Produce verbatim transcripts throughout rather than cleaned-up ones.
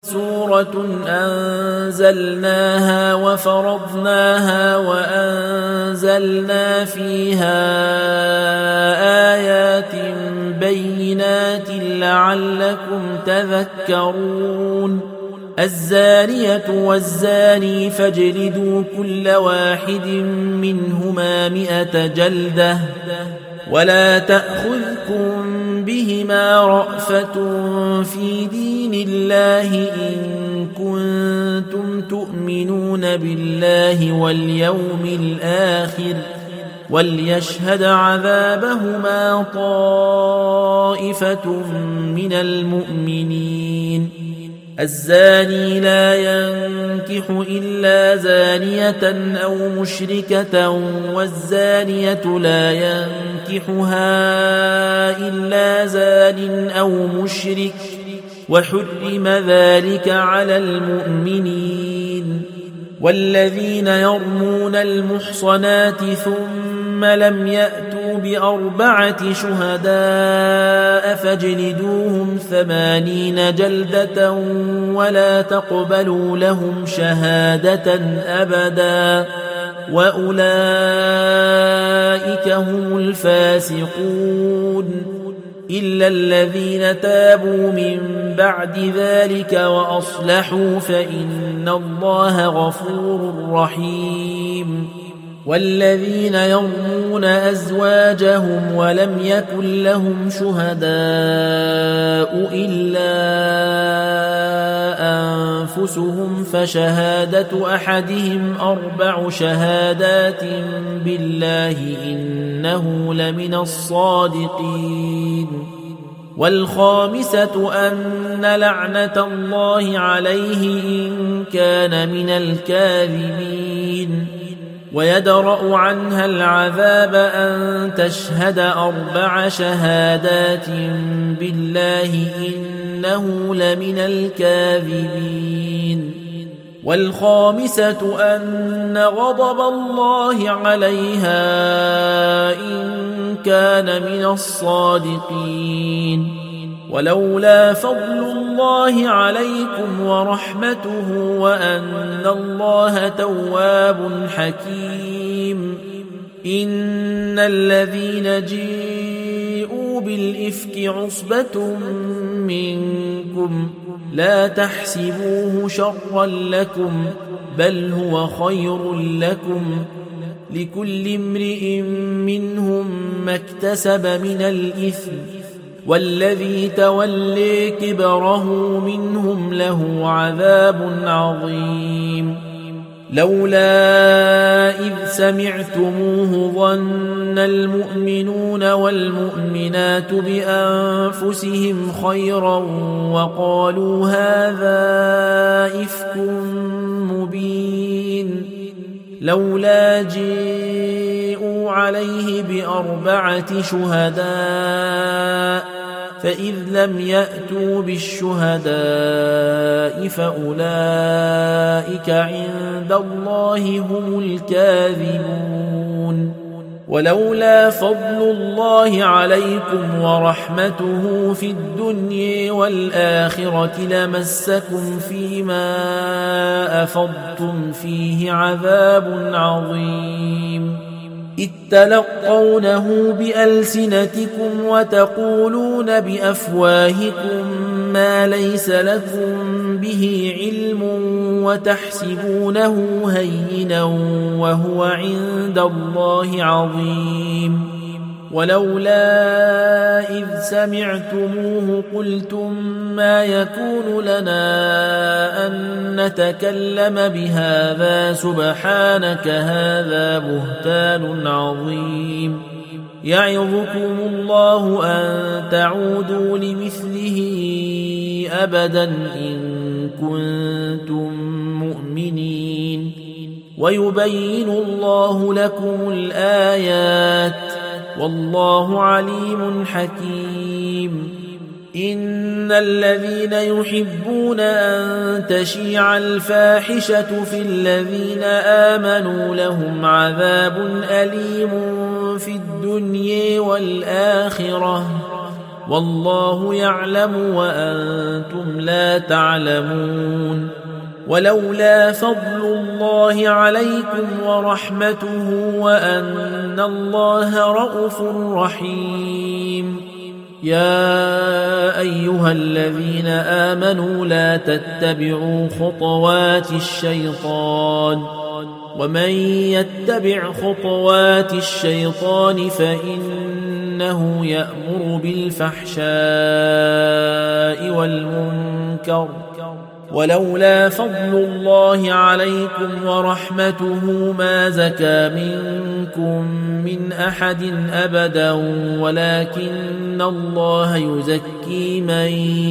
سورة أنزلناها وفرضناها وأنزلنا فيها آيات بينات لعلكم تذكرون الزانية والزاني فاجلدوا كل واحد منهما مئة جلدة ولا تأخذكم بهما رأفة في دين الله إن كنتم تؤمنون بالله واليوم الآخر وليشهد عذابهما طائفة من المؤمنين الزاني لا ينكح إلا زانية أو مشركة والزانية لا ينكحها إلا زان أو مشرك وحرم ذلك على المؤمنين والذين يرمون المحصنات ثم لم يأتوا بأربعة شهداء فاجلدوهم ثمانين جلدة ولا تقبلوا لهم شهادة أبدا وأولئك هم الفاسقون إلا الذين تابوا من بعد ذلك وأصلحوا فإن الله غفور رحيم والذين يرمون أزواجهم ولم يكن لهم شهداء إلا أنفسهم فشهادة أحدهم أربع شهادات بالله إنه لمن الصادقين والخامسة أن لعنة الله عليه إن كان من الكاذبين ويدرأ عنها العذاب أن تشهد أربع شهادات بالله إنه لمن الكاذبين والخامسة أن غضب الله عليها إن كان من الصادقين ولولا فضل الله عليكم ورحمته وأن الله تواب حكيم إن الذين جيءوا بالإفك عصبة منكم لا تحسبوه شرا لكم بل هو خير لكم لكل امرئ منهم ما اكتسب من الإثم والذي تولي كبره منهم له عذاب عظيم لولا إذ سمعتموه ظن المؤمنون والمؤمنات بأنفسهم خيرا وقالوا هذا إفك مبين لولا جيءوا عليه بأربعة شهداء فإذ لم يأتوا بالشهداء فأولئك عند الله هم الكاذبون ولولا فضل الله عليكم ورحمته في الدنيا والآخرة لمسكم فيما أفضتم فيه عذاب عظيم إذ تلقونه بألسنتكم وتقولون بأفواهكم ما ليس لكم به علم وتحسبونه هينا وهو عند الله عظيم ولولا إذ سمعتموه قلتم ما يكون لنا أن نتكلم بهذا سبحانك هذا بهتان عظيم يعظكم الله أن تعودوا لمثله أبدا إن كنتم مؤمنين ويبين الله لكم الآيات والله عليم حكيم إن الذين يحبون أن تشيع الفاحشة في الذين آمنوا لهم عذاب أليم في الدنيا والآخرة والله يعلم وأنتم لا تعلمون. ولولا فضل الله عليكم ورحمته وأن الله رءوف رحيم. يا أيها الذين آمنوا لا تتبعوا خطوات الشيطان ومن يتبع خطوات الشيطان فإنه يأمر بالفحشاء والمنكر. ولولا فضل الله عليكم ورحمته ما زكى منكم من أحد أبدا ولكن الله يزكي من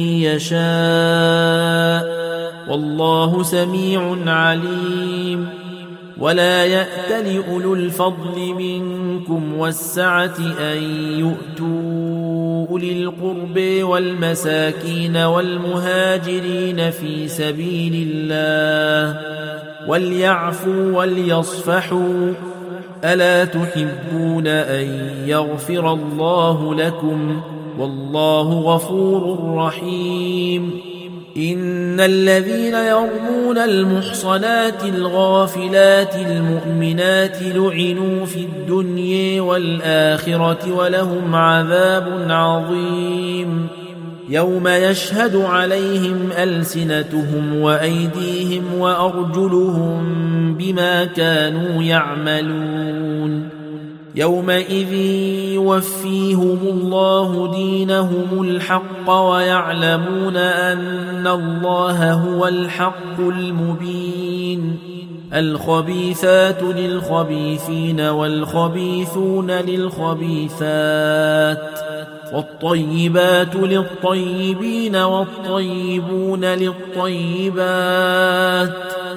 يشاء والله سميع عليم. ولا يأتل أولو الفضل منكم والسعة أن يؤتوا أولي القرب والمساكين والمهاجرين في سبيل الله وليعفوا وليصفحوا ألا تحبون أن يغفر الله لكم والله غفور رحيم. إن الذين يرمون المحصنات الغافلات المؤمنات لعنوا في الدنيا والآخرة ولهم عذاب عظيم. يوم يشهد عليهم ألسنتهم وأيديهم وأرجلهم بما كانوا يعملون. يومئذ يوفيهم الله دينهم الحق ويعلمون أن الله هو الحق المبين. الخبيثات للخبيثين والخبيثون للخبيثات والطيبات للطيبين والطيبون للطيبات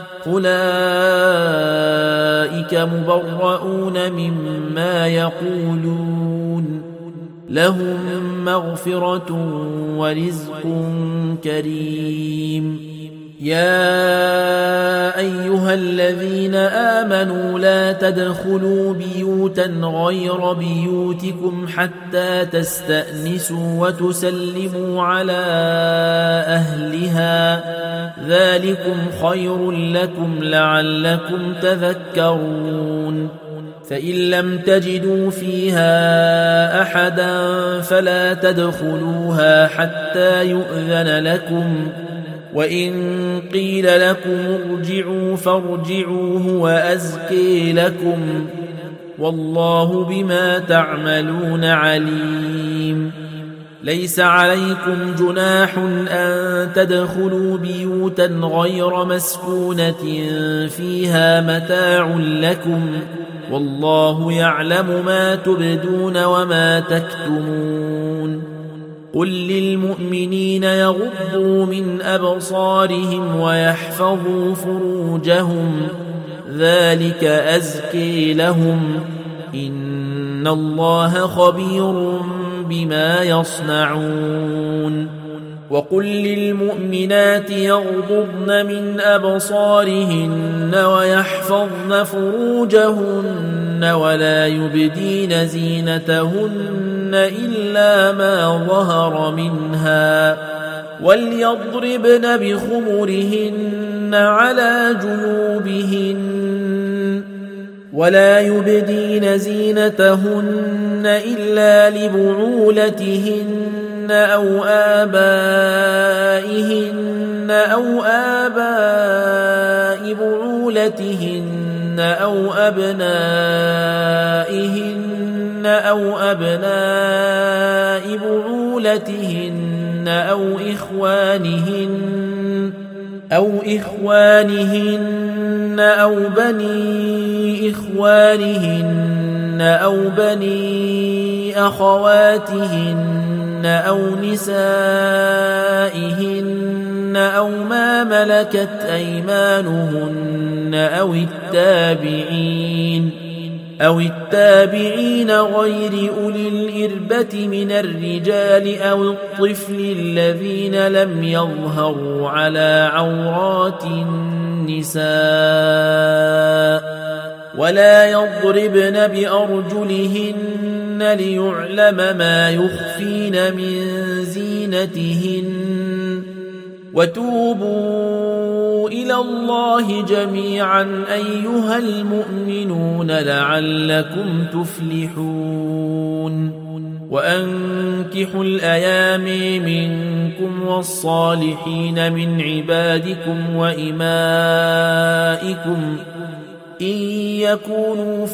أولئك مبرؤون مما يقولون لهم مغفرة ورزق كريم. يا أيها الذين آمنوا لا تدخلوا بيوتا غير بيوتكم حتى تستأنسوا وتسلموا على أهلها ذلكم خير لكم لعلكم تذكرون. فإن لم تجدوا فيها أحدا فلا تدخلوها حتى يؤذن لكم وإن قيل لكم ارجعوا فارجعوا هو أزكي لكم والله بما تعملون عليم. ليس عليكم جناح أن تدخلوا بيوتا غير مسكونة فيها متاع لكم والله يعلم ما تبدون وما تكتمون. قل للمؤمنين يغضوا من أبصارهم ويحفظوا فروجهم ذلك أزكي لهم إن الله خبير بما يصنعون. وقل للمؤمنات يغضضن من أبصارهن ويحفظن فروجهن ولا يبدين زينتهن إلا ما ظهر منها وليضربن بخمرهن على جيوبهن ولا يبدين زينتهن إلا لبعولتهن أو آبائهن أو آباء بعولتهن أو أبنائهن أو أبناء بعولتهن أو إخوانهن أو إخوانهن أو بني إخوانهن أو بني أخواتهن أو نسائهن أو ما ملكت أيمانهن أو التابعين أو التابعين غير أولي الإربة من الرجال أو الطفل الذين لم يظهروا على عورات النساء ولا يضربن بأرجلهن ليعلم ما يخفين من زينتهن وتوبوا إلى الله جميعا أيها المؤمنون لعلكم تفلحون وأنكحوا الأيام منكم والصالحين من عبادكم وإمائكم إن يكونوا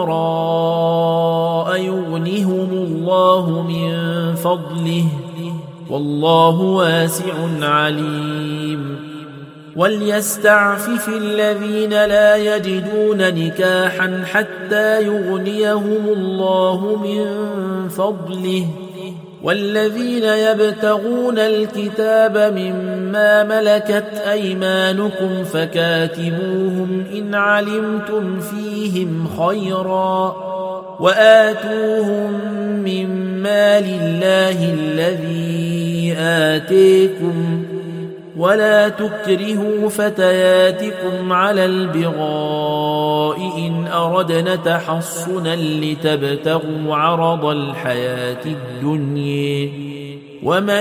فقراء يغنهم الله من فضله والله واسع عليم وليستعفف الذين لا يجدون نكاحا حتى يغنيهم الله من فضله والذين يبتغون الكتاب مما ملكت أيمانكم فكاتبوهم إن علمتم فيهم خيرا وآتوهم من مال الله الذي آتيكم ولا تكرهوا فتياتكم على البغاء إن أردنا تحصنا لتبتغوا عرض الحياة الدنيا ومن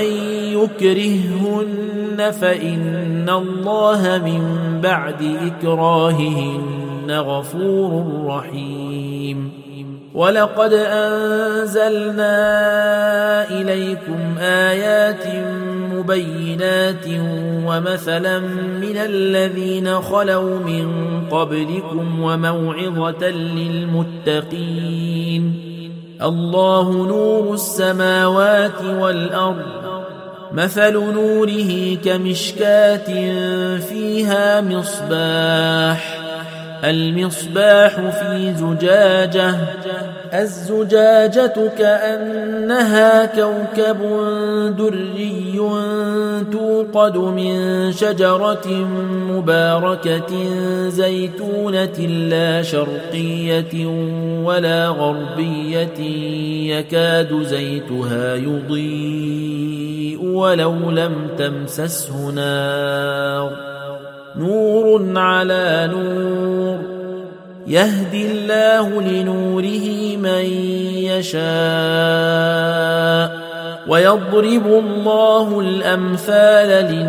يكرههن فإن الله من بعد إكراههن غفور رحيم ولقد أنزلنا إليكم آيات مبينات ومثلا من الذين خلوا من قبلكم وموعظة للمتقين الله نور السماوات والأرض مثل نوره كمشكاة فيها مصباح المصباح في زجاجة الزجاجة كأنها كوكب دري توقد من شجرة مباركة زيتونة لا شرقية ولا غربية يكاد زيتها يضيء ولو لم تمسسه نار نور على نور يهدي الله لنوره من يشاء ويضرب الله الأمثال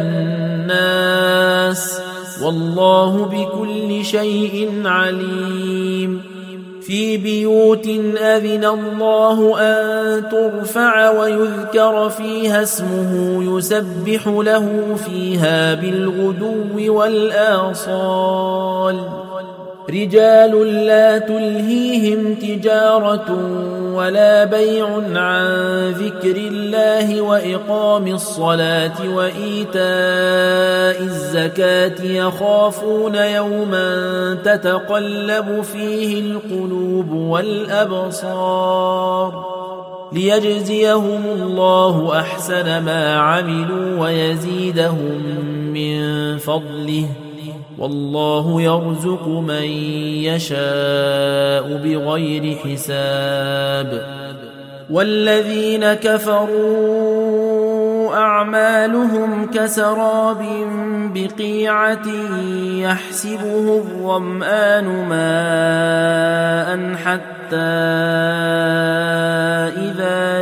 للناس والله بكل شيء عليم في بيوت أذن الله أن ترفع ويذكر فيها اسمه يسبح له فيها بالغدو والآصال رجال لا تلهيهم تجارة ولا بيع عن ذكر الله وإقام الصلاة وإيتاء الزكاة يخافون يوما تتقلب فيه القلوب والأبصار ليجزيهم الله أحسن ما عملوا ويزيدهم من فضله والله يرزق من يشاء بغير حساب والذين كفروا أعمالهم كسراب بقيعة يحسبه الظمآن ماء حتى إذا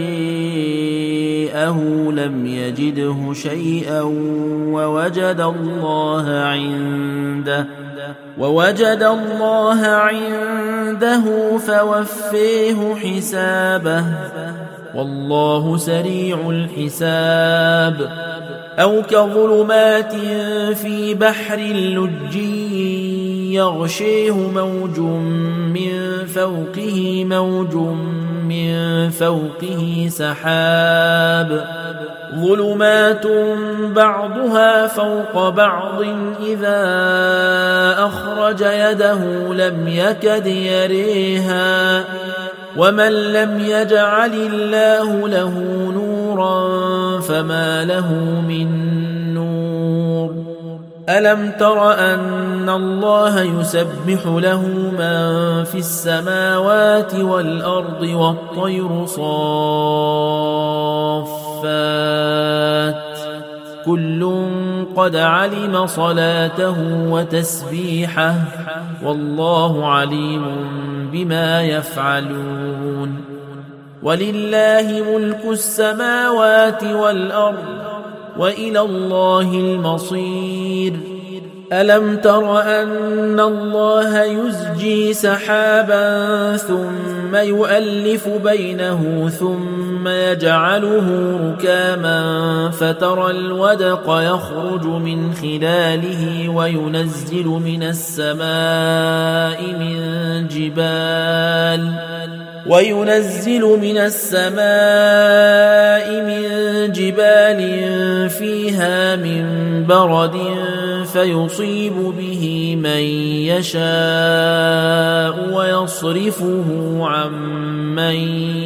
جاءه لم يجده شيئا ووجد الله عنده ووجد الله عنده فوفيه حسابه والله سريع الحساب أو كظلمات في بحر لجي يغشيه موج من فوقه موج من فوقه سحاب ظلمات بعضها فوق بعض إذا أخرج يده لم يكد يريها ومن لم يجعل الله له نورا فما له من نور ألم تر أن الله يسبح له من في السماوات والأرض والطير صافات كل قد علم صلاته وتسبيحه والله عليم بما يفعلون ولله ملك السماوات والأرض وإلى الله المصير ألم تر أن الله يزجي سحابا ثم يؤلف بينه ثم يجعله ركاما فترى الودق يخرج من خلاله وينزل من السماء من جبال وينزل من السماء من جبال فيها من برد فيصيب به من يشاء ويصرفه عن من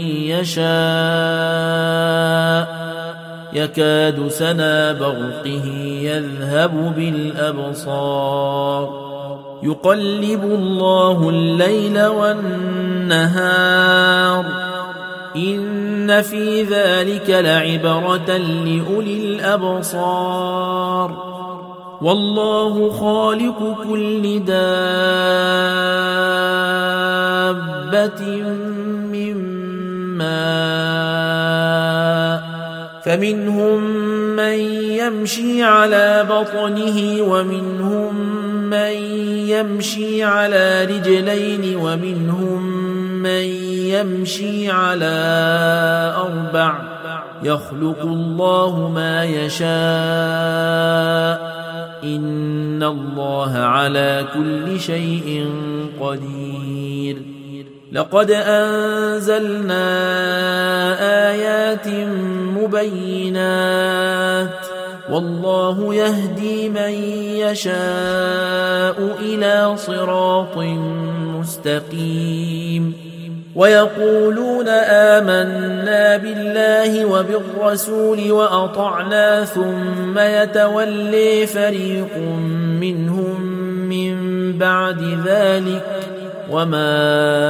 يشاء يكاد سنا برقه يذهب بالأبصار يقلب الله الليل والنهار إن في ذلك لعبرة لأولي الأبصار والله خالق كل دابة من ماء فمنهم من يمشي على بطنه ومنهم من يمشي على رجلين ومنهم من يمشي على أربع يخلق الله ما يشاء إن الله على كل شيء قدير لقد أنزلنا آيات مبينات والله يهدي من يشاء إلى صراط مستقيم ويقولون آمنا بالله وبالرسول وأطعنا ثم يتولي فريق منهم من بعد ذلك وما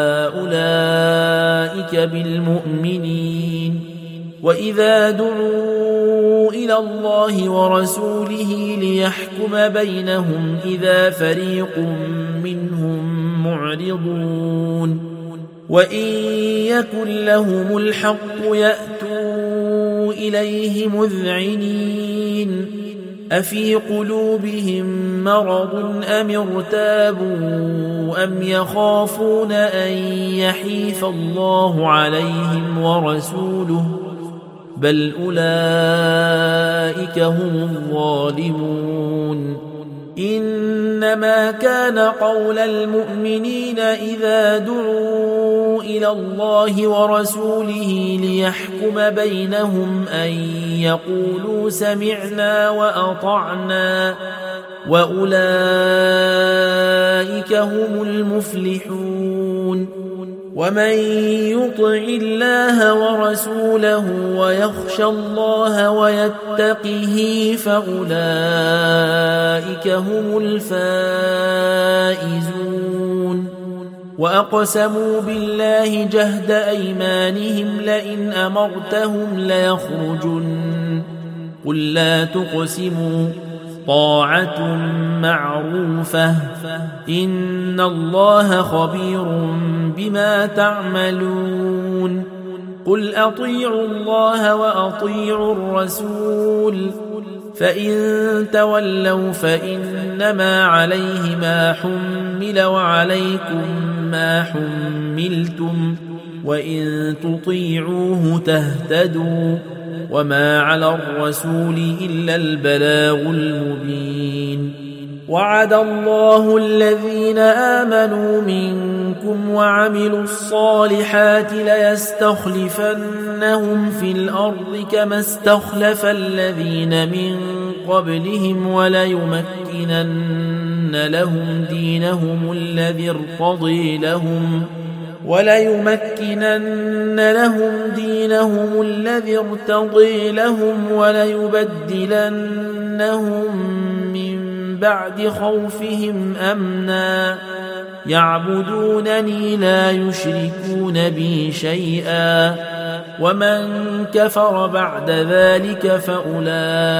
أولئك بالمؤمنين وإذا دعوا إلى الله ورسوله ليحكم بينهم إذا فريق منهم معرضون وإن يكن لهم الحق يأتوا إليه مذعنين أفي قلوبهم مرض أم ارتابوا أم يخافون أن يحيف الله عليهم ورسوله بل أولئك هم الظالمون إنما كان قول المؤمنين إذا دعوا إلى الله ورسوله ليحكم بينهم أن يقولوا سمعنا وأطعنا وأولئك هم المفلحون ومن يطع الله ورسوله ويخشى الله ويتقه فأولئك هم الفائزون وأقسموا بالله جهد أيمانهم لئن أمرتهم ليخرجن قل لا تقسموا طاعة معروفة إن الله خبير بما تعملون قل أطيعوا الله وأطيعوا الرسول فإن تولوا فإنما عليه ما حمل وعليكم ما حملتم وإن تطيعوه تهتدوا وما على الرسول إلا البلاغ المبين وعد الله الذين آمنوا منكم وعملوا الصالحات ليستخلفنهم في الأرض كما استخلف الذين من قبلهم وليمكنن لهم دينهم الذي ارتضي لهم وليمكنن لهم دينهم الذي ارتضي لهم وليبدلنهم من بعد خوفهم أمنا يعبدونني لا يشركون بي شيئا ومن كفر بعد ذلك فأولئك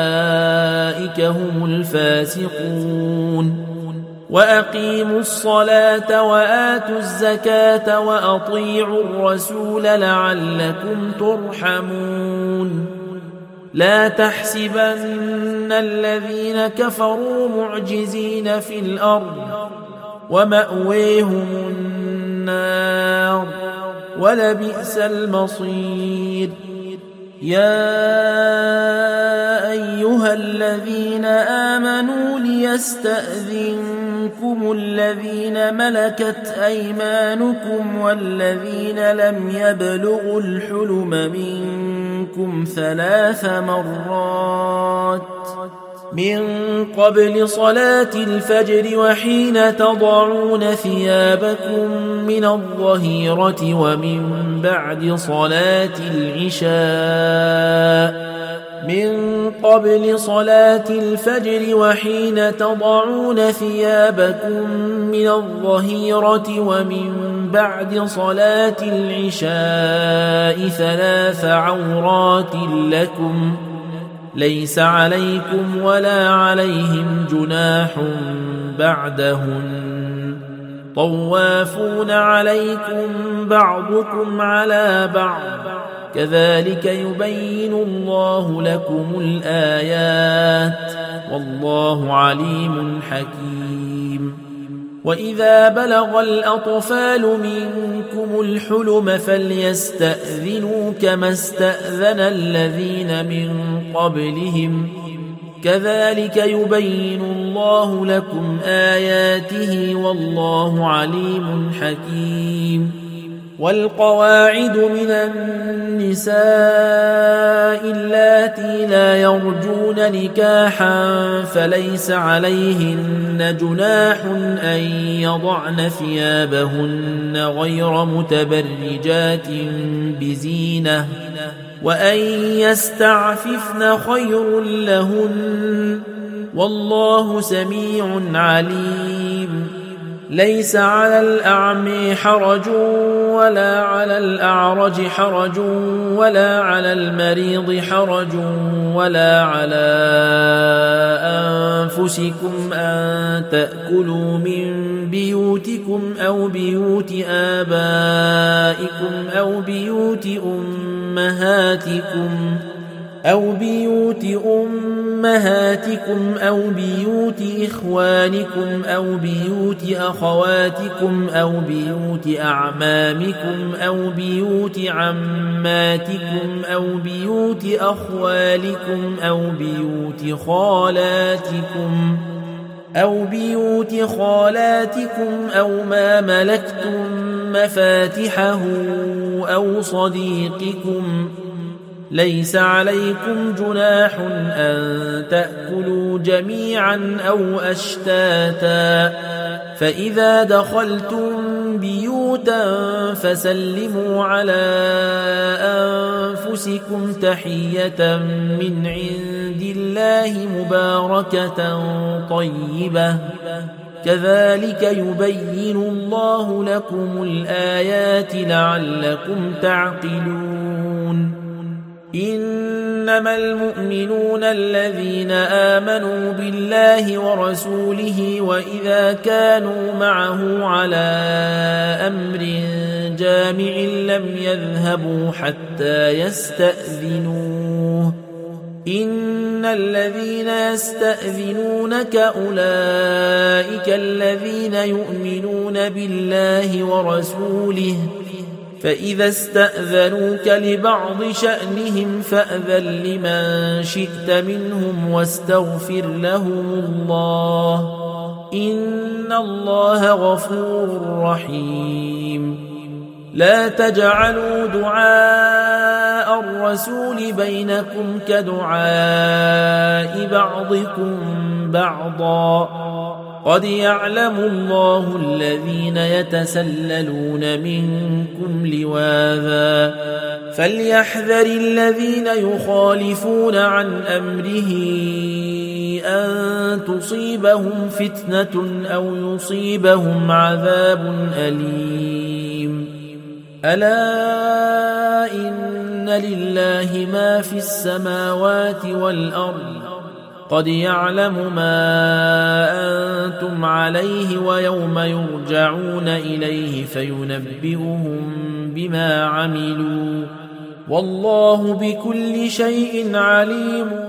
هم الفاسقون وأقيموا الصلاة وآتوا الزكاة وأطيعوا الرسول لعلكم ترحمون لا تحسبن الذين كفروا معجزين في الأرض ومأويهم النار ولبئس المصير يا أيها الذين آمنوا ليستأذنكم الذين ملكت أيمانكم والذين لم يبلغوا الحلم منكم ثلاث مرات من قبل صلاة الفجر وحين تضعون ثيابكم من الظهيرة ومن بعد صلاة العشاء من قبل صلاة الفجر وحين تضعون ثيابكم من الظهيرة ومن بعد صلاة العشاء ثلاث عورات لكم ليس عليكم ولا عليهم جناح بعدهن طوافون عليكم بعضكم على بعض كذلك يبين الله لكم الآيات والله عليم حكيم وإذا بلغ الأطفال منكم الحلم فليستأذنوا كما استأذن الذين من قبلهم كذلك يبين الله لكم آياته والله عليم حكيم والقواعد من النساء اللاتي لا يرجون نكاحا فليس عليهن جناح أن يضعن ثيابهن غير متبرجات بزينة وأن يستعففن خير لهن والله سميع عليم ليس على الأعمى حرج ولا على الأعرج حرج ولا على المريض حرج ولا على أنفسكم أن تأكلوا من بيوتكم أو بيوت آبائكم أو بيوت أمهاتكم أو بيوت أمهاتكم أو بيوت إخوانكم أو بيوت أخواتكم أو بيوت أعمامكم أو بيوت عماتكم أو بيوت أخوالكم أو بيوت خالاتكم أو بيوت خالاتكم أو ما ملكتم مفاتحه أو صديقكم ليس عليكم جناح أن تأكلوا جميعا أو أشتاتا فإذا دخلتم بيوتا فسلموا على أنفسكم تحية من عند الله مباركة طيبة كذلك يبين الله لكم الآيات لعلكم تعقلون إنما المؤمنون الذين آمنوا بالله ورسوله وإذا كانوا معه على أمر جامع لم يذهبوا حتى يستأذنوه إن الذين يستأذنونك أولئك الذين يؤمنون بالله ورسوله فإذا استأذنوك لبعض شأنهم فأذن لمن شئت منهم واستغفر لهم الله إن الله غفور رحيم لا تجعلوا دعاء الرسول بينكم كدعاء بعضكم بعضا قد يعلم الله الذين يتسللون منكم لواذا فليحذر الذين يخالفون عن أمره أن تصيبهم فتنة أو يصيبهم عذاب أليم ألا إن أن لله ما في السماوات والأرض قد يعلم ما أنتم عليه ويوم يرجعون إليه فينبئهم بما عملوا والله بكل شيء عليم.